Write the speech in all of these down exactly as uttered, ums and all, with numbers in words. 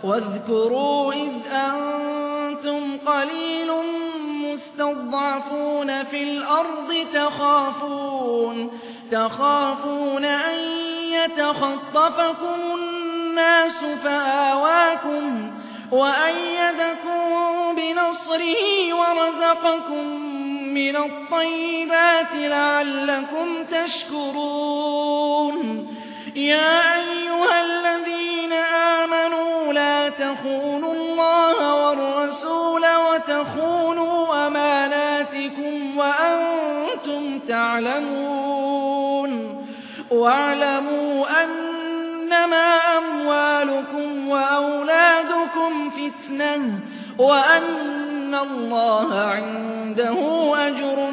واذكروا إذ أنتم قليل مستضعفون في الأرض تخافون تخافون أن يتخطفكم الناس فآواكم وأيدكم بنصره ورزقكم من الطيبات لعلكم تشكرون يا أيها الذين آمنوا لا تخونوا الله والرسول وتخونوا أماناتكم وأنتم تعلمون واعلموا أنما أموالكم وأولادكم فتنة وأن الله عنده أجر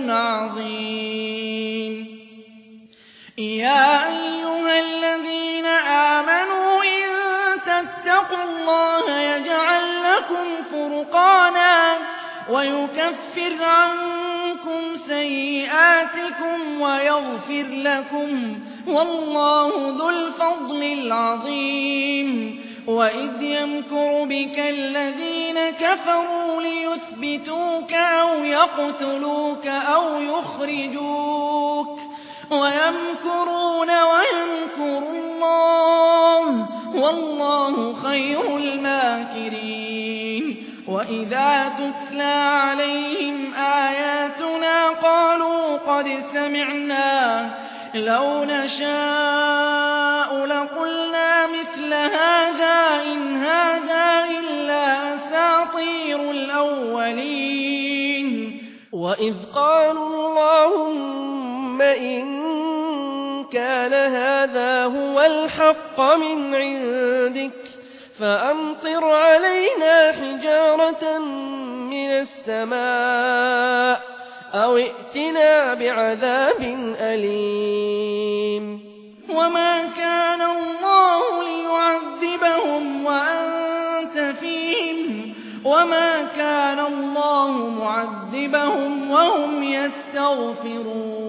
عظيم يا أيها الذين آمنوا إن تتقوا الله يجعل لكم فرقانا ويكفر عنكم سيئاتكم ويغفر لكم والله ذو الفضل العظيم وإذ يمكر بك الذين كفروا ليثبتوك أو يقتلوك أو يخرجوك ويمكرون ويمكر الله والله خير الماكرين وإذا تتلى عليهم آياتنا قالوا قد سمعنا لو نشاء لقلنا مثل هذا إن هذا إلا أساطير الأولين وإذ قالوا اللهم إن كان هذا هو الحق من عندك فأمطر علينا حجارة من السماء أو ائتنا بعذاب أليم وما كان الله ليعذبهم وأنت فيهم وما كان الله معذبهم وهم يستغفرون